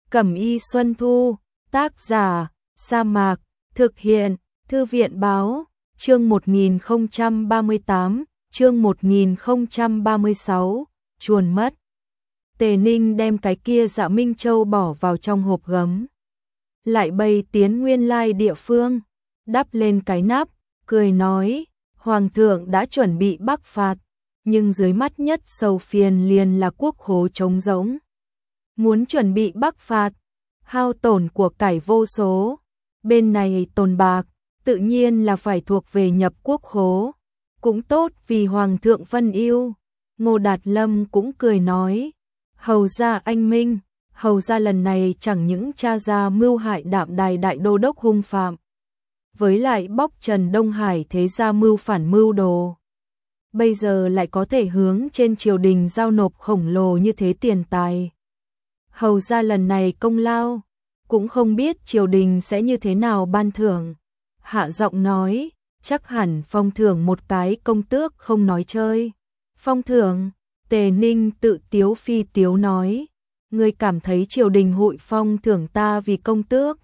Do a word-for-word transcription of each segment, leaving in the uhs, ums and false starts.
Cẩm y Xuân Thu, tác giả, Sa Mạc, thực hiện, Thư viện báo, chương một nghìn không trăm ba mươi tám, chương một nghìn không trăm ba mươi sáu, chuồn mất. Tề Ninh đem cái kia Dạ Minh Châu bỏ vào trong hộp gấm. Lại bay tiến nguyên lai địa phương, đắp lên cái nắp, cười nói, Hoàng thượng đã chuẩn bị bắc phạt, nhưng dưới mắt nhất sầu phiền liền là quốc khố trống rỗng. Muốn chuẩn bị bắc phạt, hao tổn của cải vô số, bên này tồn bạc, tự nhiên là phải thuộc về nhập quốc khố, cũng tốt vì Hoàng thượng phân ưu. Ngô Đạt Lâm cũng cười nói, hầu ra anh minh, hầu ra lần này chẳng những tra ra mưu hại Đạm Đài đại đô đốc hung phạm, với lại bóc trần Đông Hải thế gia mưu phản mưu đồ, bây giờ lại có thể hướng trên triều đình giao nộp khổng lồ như thế tiền tài. Hầu ra lần này công lao, cũng không biết triều đình sẽ như thế nào ban thưởng. Hạ giọng nói, chắc hẳn phong thưởng một cái công tước không nói chơi. Phong thưởng, Tề Ninh tự tiếu phi tiếu nói, ngươi cảm thấy triều đình hội phong thưởng ta vì công tước.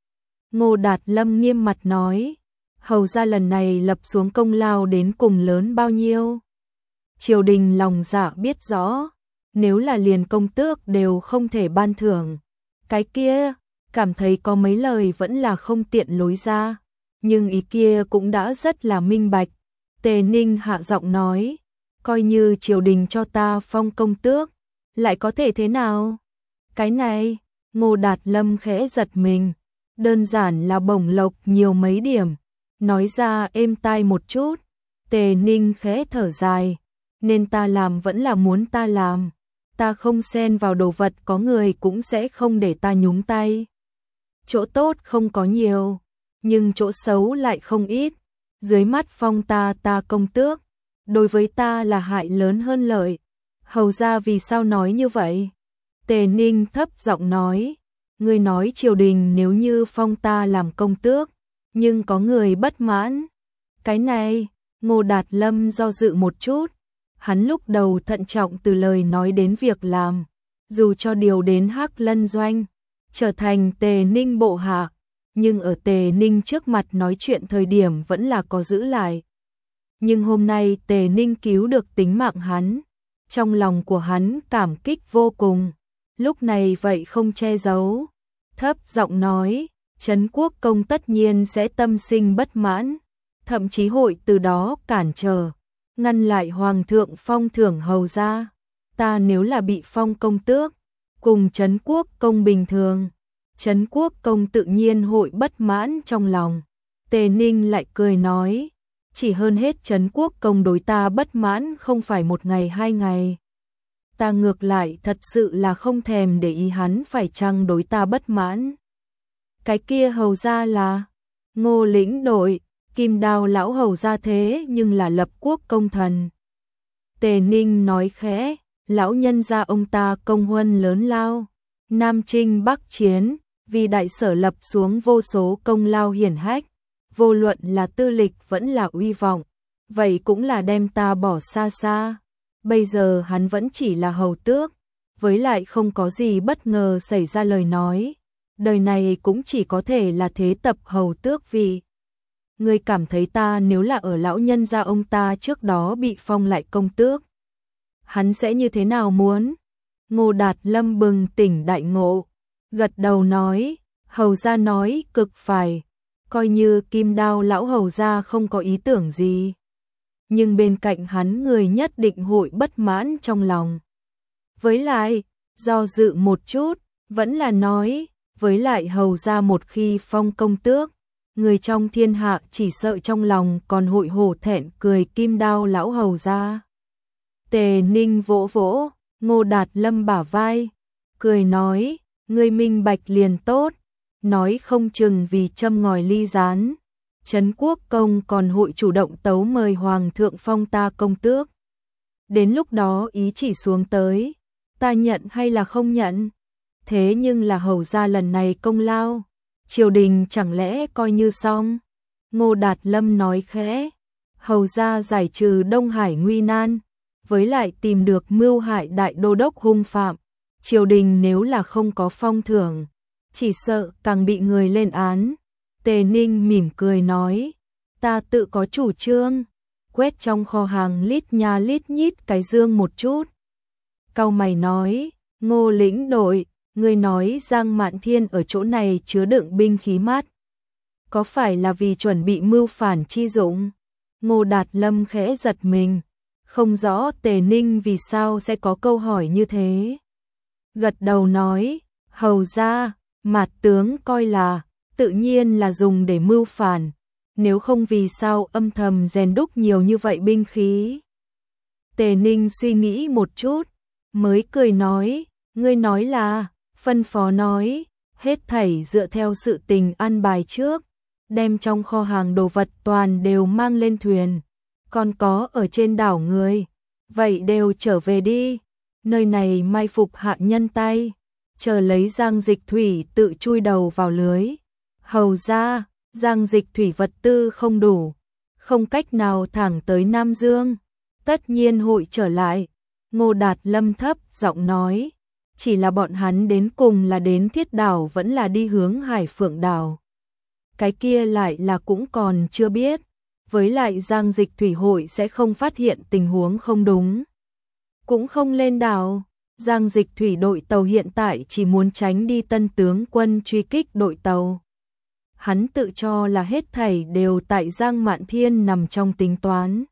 Ngô Đạt Lâm nghiêm mặt nói, hầu ra lần này lập xuống công lao đến cùng lớn bao nhiêu. Triều đình lòng dạ biết rõ, nếu là liền công tước đều không thể ban thưởng, cái kia, cảm thấy có mấy lời vẫn là không tiện lối ra, nhưng ý kia cũng đã rất là minh bạch. Tề Ninh hạ giọng nói, coi như triều đình cho ta phong công tước, lại có thể thế nào? Cái này, Ngô Đạt Lâm khẽ giật mình, đơn giản là bổng lộc nhiều mấy điểm, nói ra êm tai một chút. Tề Ninh khẽ thở dài, nên ta làm vẫn là muốn ta làm, ta không xen vào đồ vật có người cũng sẽ không để ta nhúng tay. Chỗ tốt không có nhiều, nhưng chỗ xấu lại không ít, dưới mắt phong ta ta công tước, đối với ta là hại lớn hơn lợi. Hầu ra vì sao nói như vậy? Tề Ninh thấp giọng nói, ngươi nói triều đình nếu như phong ta làm công tước, nhưng có người bất mãn. Cái này, Ngô Đạt Lâm do dự một chút, hắn lúc đầu thận trọng từ lời nói đến việc làm, dù cho điều đến Hắc Lân Doanh, trở thành Tề Ninh bộ hạ, nhưng ở Tề Ninh trước mặt nói chuyện thời điểm vẫn là có giữ lại. Nhưng hôm nay Tề Ninh cứu được tính mạng hắn, trong lòng của hắn cảm kích vô cùng, lúc này vậy không che giấu, thấp giọng nói, Trấn Quốc công tất nhiên sẽ tâm sinh bất mãn, thậm chí hội từ đó cản trở, ngăn lại Hoàng thượng phong thưởng hầu ra. Ta nếu là bị phong công tước, cùng Trấn Quốc công bình thường, Trấn Quốc công tự nhiên hội bất mãn trong lòng. Tề Ninh lại cười nói, chỉ hơn hết Trấn Quốc công đối ta bất mãn không phải một ngày hai ngày. Ta ngược lại thật sự là không thèm để ý hắn phải chăng đối ta bất mãn. Cái kia hầu ra là Ngô lĩnh đội, Kim Đao lão hầu ra thế nhưng là lập quốc công thần. Tề Ninh nói khẽ, lão nhân gia ông ta công huân lớn lao, Nam Chinh Bắc Chiến, vì đại sở lập xuống vô số công lao hiển hách, vô luận là tư lịch vẫn là uy vọng, vậy cũng là đem ta bỏ xa xa. Bây giờ hắn vẫn chỉ là hầu tước, với lại không có gì bất ngờ xảy ra lời nói, đời này cũng chỉ có thể là thế tập hầu tước vị. Ngươi cảm thấy ta nếu là ở lão nhân gia ông ta trước đó bị phong lại công tước, hắn sẽ như thế nào muốn? Ngô Đạt Lâm bừng tỉnh đại ngộ, gật đầu nói, hầu gia nói cực phải, coi như Kim Đao lão hầu gia không có ý tưởng gì, nhưng bên cạnh hắn người nhất định hội bất mãn trong lòng. Với lại, do dự một chút, vẫn là nói, với lại hầu gia một khi phong công tước, người trong thiên hạ chỉ sợ trong lòng còn hội hổ thẹn cười Kim Đao lão hầu gia. Tề Ninh vỗ vỗ Ngô Đạt Lâm bả vai, cười nói, ngươi minh bạch liền tốt, nói không chừng vì châm ngòi ly gián, Trấn Quốc công còn hội chủ động tấu mời Hoàng thượng phong ta công tước. Đến lúc đó ý chỉ xuống tới, ta nhận hay là không nhận? Thế nhưng là hầu ra lần này công lao, triều đình chẳng lẽ coi như xong? Ngô Đạt Lâm nói khẽ, hầu ra giải trừ Đông Hải nguy nan, với lại tìm được mưu hại đại đô đốc hung phạm, triều đình nếu là không có phong thưởng, chỉ sợ càng bị người lên án. Tề Ninh mỉm cười nói, ta tự có chủ trương, quét trong kho hàng lít nha lít nhít cái dương một chút. Cau mày nói, Ngô lĩnh đội, ngươi nói Giang Mạn Thiên ở chỗ này chứa đựng binh khí mát, có phải là vì chuẩn bị mưu phản chi dụng? Ngô Đạt Lâm khẽ giật mình, không rõ Tề Ninh vì sao sẽ có câu hỏi như thế. Gật đầu nói, hầu ra, Mạt tướng coi là, tự nhiên là dùng để mưu phản, nếu không vì sao âm thầm rèn đúc nhiều như vậy binh khí. Tề Ninh suy nghĩ một chút, mới cười nói, ngươi nói là, phân phó nói, hết thảy dựa theo sự tình an bài trước, đem trong kho hàng đồ vật toàn đều mang lên thuyền, còn có ở trên đảo người, vậy đều trở về đi, nơi này mai phục hạ nhân tay, chờ lấy Giang Dịch Thủy tự chui đầu vào lưới. Hầu ra, Giang Dịch Thủy vật tư không đủ, không cách nào thẳng tới Nam Dương, tất nhiên hội trở lại. Ngô Đạt Lâm thấp giọng nói, chỉ là bọn hắn đến cùng là đến Thiết Đảo vẫn là đi hướng Hải Phượng Đảo. Cái kia lại là cũng còn chưa biết, với lại Giang Dịch Thủy hội sẽ không phát hiện tình huống không đúng. Cũng không lên đảo, Giang Dịch Thủy đội tàu hiện tại chỉ muốn tránh đi Tân tướng quân truy kích đội tàu. Hắn tự cho là hết thảy đều tại Giang Mạn Thiên nằm trong tính toán.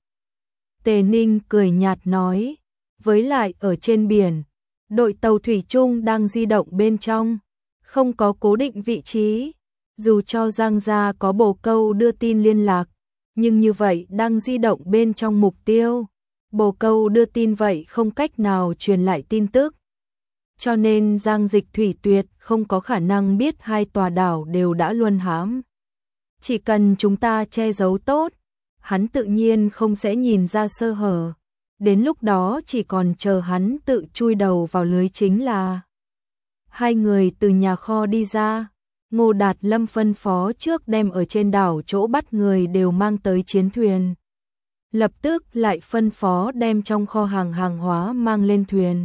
Tề Ninh cười nhạt nói, với lại ở trên biển, đội tàu thủy chung đang di động bên trong, không có cố định vị trí, dù cho Giang gia có bồ câu đưa tin liên lạc, nhưng như vậy đang di động bên trong mục tiêu, bồ câu đưa tin vậy không cách nào truyền lại tin tức. Cho nên Giang Dịch Thủy tuyệt không có khả năng biết hai tòa đảo đều đã luân hãm. Chỉ cần chúng ta che giấu tốt, hắn tự nhiên không sẽ nhìn ra sơ hở. Đến lúc đó chỉ còn chờ hắn tự chui đầu vào lưới chính là. Hai người từ nhà kho đi ra, Ngô Đạt Lâm phân phó trước đem ở trên đảo chỗ bắt người đều mang tới chiến thuyền. Lập tức lại phân phó đem trong kho hàng hàng hóa mang lên thuyền.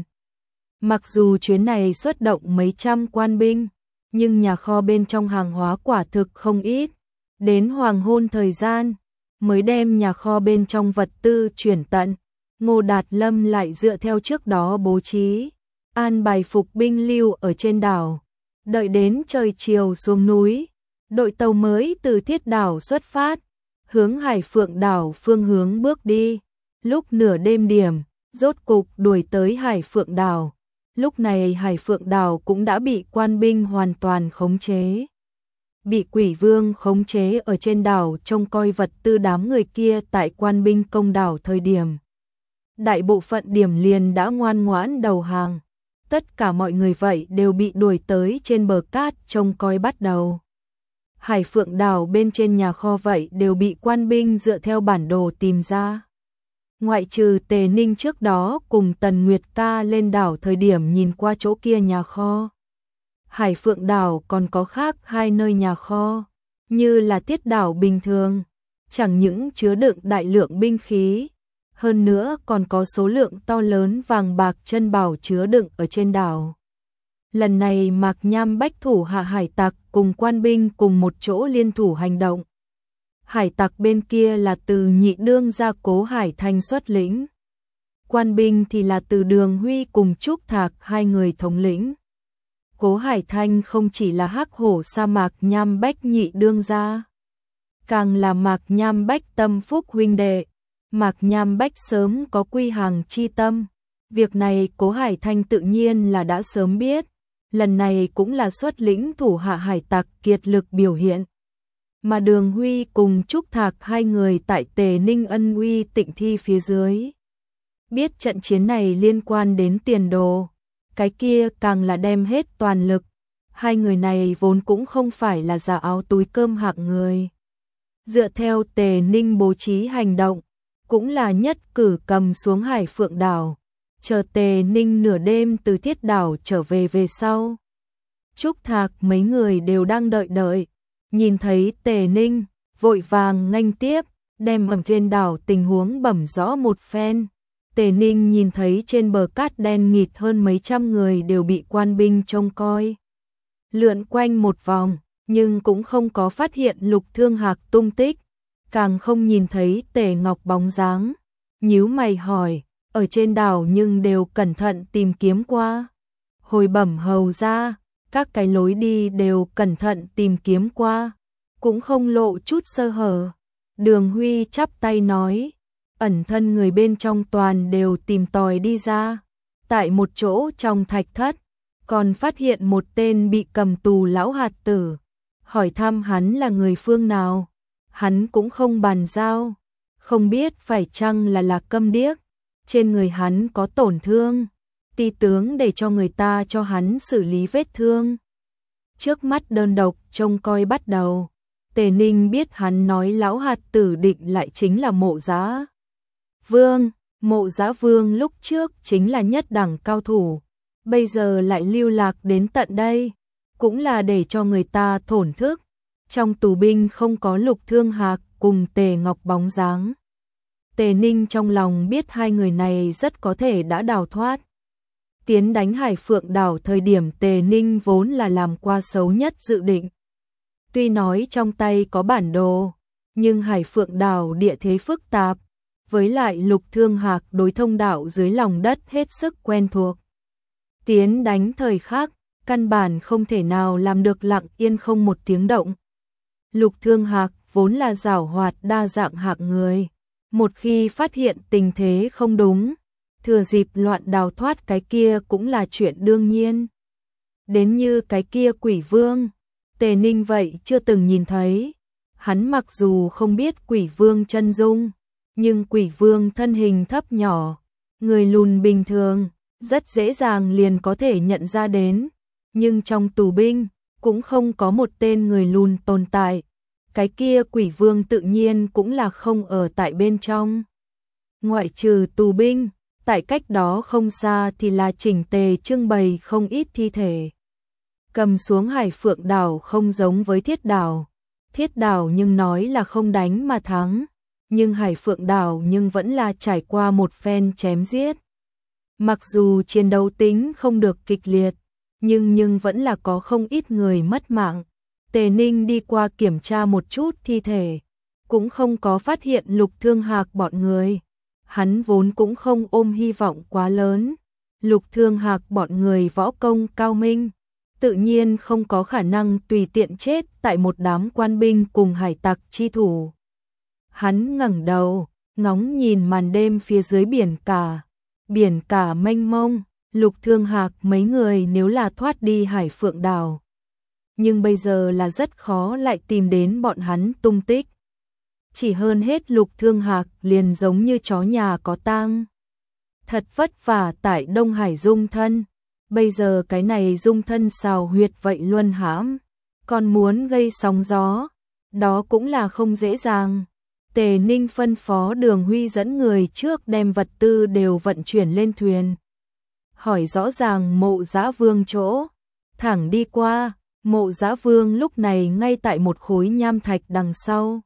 Mặc dù chuyến này xuất động mấy trăm quan binh, nhưng nhà kho bên trong hàng hóa quả thực không ít. Đến hoàng hôn thời gian, mới đem nhà kho bên trong vật tư chuyển tận. Ngô Đạt Lâm lại dựa theo trước đó bố trí, an bài phục binh lưu ở trên đảo. Đợi đến trời chiều xuống núi, đội tàu mới từ Thiết Đảo xuất phát, hướng Hải Phượng Đảo phương hướng bước đi. Lúc nửa đêm điểm, rốt cục đuổi tới Hải Phượng Đảo. Lúc này Hải Phượng Đảo cũng đã bị quan binh hoàn toàn khống chế. Bị Quỷ Vương khống chế ở trên đảo trông coi vật tư đám người kia tại quan binh công đảo thời điểm. Đại bộ phận điểm liền đã ngoan ngoãn đầu hàng. Tất cả mọi người vậy đều bị đuổi tới trên bờ cát trông coi bắt đầu. Hải Phượng Đảo bên trên nhà kho vậy đều bị quan binh dựa theo bản đồ tìm ra. Ngoại trừ Tề Ninh trước đó cùng Tần Nguyệt Ca lên đảo thời điểm nhìn qua chỗ kia nhà kho. Hải Phượng Đảo còn có khác hai nơi nhà kho, như là Thiết Đảo bình thường, chẳng những chứa đựng đại lượng binh khí, hơn nữa còn có số lượng to lớn vàng bạc chân bảo chứa đựng ở trên đảo. Lần này Mạc Nham Bách thủ hạ hải tặc cùng quan binh cùng một chỗ liên thủ hành động. Hải tặc bên kia là từ Nhị Đương gia Cố Hải Thanh xuất lĩnh. Quan binh thì là từ Đường Huy cùng Trúc Thạc hai người thống lĩnh. Cố Hải Thanh không chỉ là hắc hổ sa Mạc Nham Bách Nhị Đương gia, càng là Mạc Nham Bách tâm phúc huynh đệ. Mạc Nham Bách sớm có quy hàng chi tâm. Việc này Cố Hải Thanh tự nhiên là đã sớm biết. Lần này cũng là xuất lĩnh thủ hạ hải tặc kiệt lực biểu hiện. Mà Đường Huy cùng Trúc Thạc hai người tại Tề Ninh ân uy tịnh thi phía dưới. Biết trận chiến này liên quan đến tiền đồ, cái kia càng là đem hết toàn lực. Hai người này vốn cũng không phải là giả áo túi cơm hạng người. Dựa theo Tề Ninh bố trí hành động, cũng là nhất cử cầm xuống Hải Phượng Đảo, chờ Tề Ninh nửa đêm từ Thiết Đảo trở về về sau. Trúc Thạc mấy người đều đang đợi đợi, nhìn thấy Tề Ninh, vội vàng nghênh tiếp, đem ẩm trên đảo tình huống bẩm rõ một phen. Tề Ninh nhìn thấy trên bờ cát đen nghịt hơn mấy trăm người đều bị quan binh trông coi. Lượn quanh một vòng, nhưng cũng không có phát hiện Lục Thương Hạc tung tích, càng không nhìn thấy Tề Ngọc bóng dáng. Nhíu mày hỏi, ở trên đảo nhưng đều cẩn thận tìm kiếm qua. Hồi bẩm hầu ra, các cái lối đi đều cẩn thận tìm kiếm qua, cũng không lộ chút sơ hở. Đường Huy chắp tay nói, ẩn thân người bên trong toàn đều tìm tòi đi ra. Tại một chỗ trong thạch thất, còn phát hiện một tên bị cầm tù lão hạt tử. Hỏi thăm hắn là người phương nào, hắn cũng không bàn giao, không biết phải chăng là Lạc Câm Điếc. Trên người hắn có tổn thương, ti tướng để cho người ta cho hắn xử lý vết thương. Trước mắt đơn độc trông coi bắt đầu, Tề Ninh biết hắn nói lão hạt tử định lại chính là Mộ Giá Vương. Mộ Giá Vương lúc trước chính là nhất đẳng cao thủ, bây giờ lại lưu lạc đến tận đây, cũng là để cho người ta thổn thức. Trong tù binh không có Lục Thương Hạc cùng Tề Ngọc bóng dáng. Tề Ninh trong lòng biết hai người này rất có thể đã đào thoát. Tiến đánh Hải Phượng đảo thời điểm Tề Ninh vốn là làm qua xấu nhất dự định. Tuy nói trong tay có bản đồ, nhưng Hải Phượng đảo địa thế phức tạp, với lại Lục Thương Hạc đối thông đạo dưới lòng đất hết sức quen thuộc. Tiến đánh thời khắc, căn bản không thể nào làm được lặng yên không một tiếng động. Lục Thương Hạc vốn là giảo hoạt đa dạng hạng người, một khi phát hiện tình thế không đúng, thừa dịp loạn đào thoát cái kia cũng là chuyện đương nhiên. Đến như cái kia Quỷ Vương, Tề Ninh vậy chưa từng nhìn thấy. Hắn mặc dù không biết Quỷ Vương chân dung, nhưng Quỷ Vương thân hình thấp nhỏ, người lùn bình thường, rất dễ dàng liền có thể nhận ra đến. Nhưng trong tù binh, cũng không có một tên người lùn tồn tại. Cái kia Quỷ Vương tự nhiên cũng là không ở tại bên trong. Ngoại trừ tù binh, tại cách đó không xa thì là chỉnh tề trưng bày không ít thi thể. Cầm xuống Hải Phượng đảo không giống với Thiết đảo. Thiết đảo nhưng nói là không đánh mà thắng, nhưng Hải Phượng đảo nhưng vẫn là trải qua một phen chém giết. Mặc dù chiến đấu tính không được kịch liệt, nhưng nhưng vẫn là có không ít người mất mạng. Tề Ninh đi qua kiểm tra một chút thi thể, cũng không có phát hiện Lục Thương Hạc bọn người. Hắn vốn cũng không ôm hy vọng quá lớn. Lục Thương Hạc bọn người võ công cao minh, tự nhiên không có khả năng tùy tiện chết tại một đám quan binh cùng hải tặc chi thủ. Hắn ngẩng đầu, ngóng nhìn màn đêm phía dưới biển cả. Biển cả mênh mông, Lục Thương Hạc mấy người nếu là thoát đi Hải Phượng đảo, nhưng bây giờ là rất khó lại tìm đến bọn hắn tung tích. Chỉ hơn hết Lục Thương Hạc liền giống như chó nhà có tang. Thật vất vả tại Đông Hải dung thân, bây giờ cái này dung thân xào huyệt vậy luân hãm, còn muốn gây sóng gió, đó cũng là không dễ dàng. Tề Ninh phân phó Đường Huy dẫn người trước đem vật tư đều vận chuyển lên thuyền. Hỏi rõ ràng Mộ Giá Vương chỗ, thẳng đi qua. Mộ Giá Vương lúc này ngay tại một khối nham thạch đằng sau.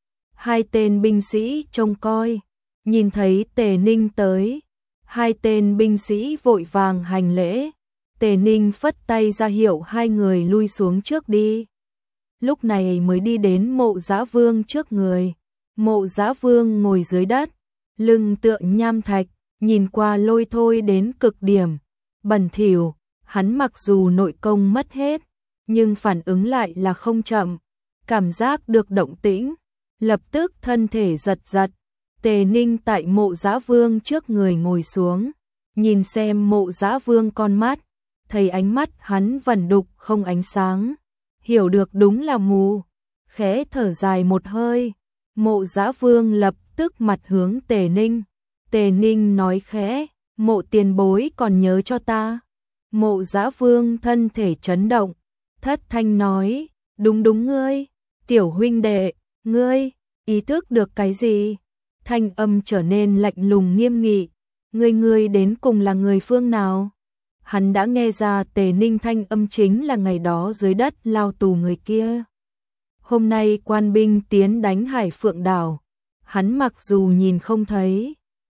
Hai tên binh sĩ trông coi, nhìn thấy Tề Ninh tới, hai tên binh sĩ vội vàng hành lễ. Tề Ninh phất tay ra hiệu hai người lui xuống trước đi. Lúc này mới đi đến Mộ Giá Vương trước người. Mộ Giá Vương ngồi dưới đất, lưng tựa nham thạch, nhìn qua lôi thôi đến cực điểm, bẩn thỉu. Hắn mặc dù nội công mất hết, nhưng phản ứng lại là không chậm, cảm giác được động tĩnh, lập tức thân thể giật giật. Tề Ninh tại Mộ Giá Vương trước người ngồi xuống, nhìn xem Mộ Giá Vương con mắt, thấy ánh mắt hắn vẩn đục không ánh sáng, hiểu được đúng là mù, khẽ thở dài một hơi. Mộ Giá Vương lập tức mặt hướng Tề Ninh. Tề Ninh nói khẽ, Mộ tiền bối còn nhớ cho ta. Mộ Giá Vương thân thể chấn động, thất thanh nói, đúng đúng ngươi, tiểu huynh đệ, ngươi, ý thức được cái gì? Thanh âm trở nên lạnh lùng nghiêm nghị, ngươi ngươi đến cùng là người phương nào? Hắn đã nghe ra Tề Ninh thanh âm chính là ngày đó dưới đất lao tù người kia. Hôm nay quan binh tiến đánh Hải Phượng đảo, hắn mặc dù nhìn không thấy,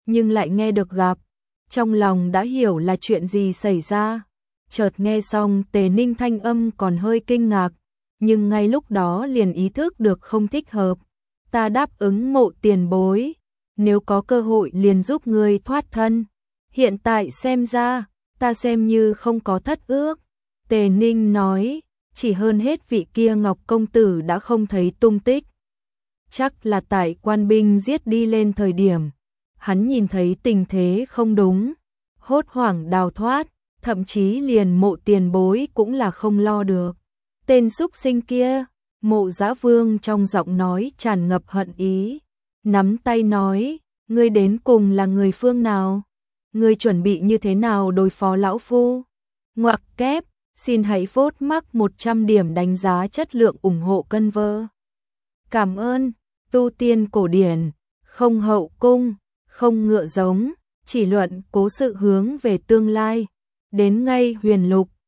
nhưng lại nghe được gặp, trong lòng đã hiểu là chuyện gì xảy ra. Chợt nghe xong Tề Ninh thanh âm còn hơi kinh ngạc, nhưng ngay lúc đó liền ý thức được không thích hợp. Ta đáp ứng Mộ tiền bối, nếu có cơ hội liền giúp ngươi thoát thân. Hiện tại xem ra, ta xem như không có thất ước. Tề Ninh nói, chỉ hơn hết vị kia Ngọc công tử đã không thấy tung tích. Chắc là tại quan binh giết đi lên thời điểm, hắn nhìn thấy tình thế không đúng, hốt hoảng đào thoát, thậm chí liền Mộ tiền bối cũng là không lo được. Tên súc sinh kia, Mộ Dã Vương trong giọng nói tràn ngập hận ý, nắm tay nói, ngươi đến cùng là người phương nào? Ngươi chuẩn bị như thế nào đối phó lão phu? Ngoặc kép, xin hãy vote mắc một trăm điểm đánh giá chất lượng ủng hộ cân vơ. Cảm ơn, tu tiên cổ điển, không hậu cung, không ngựa giống, chỉ luận cố sự hướng về tương lai. Đến ngay huyền lục,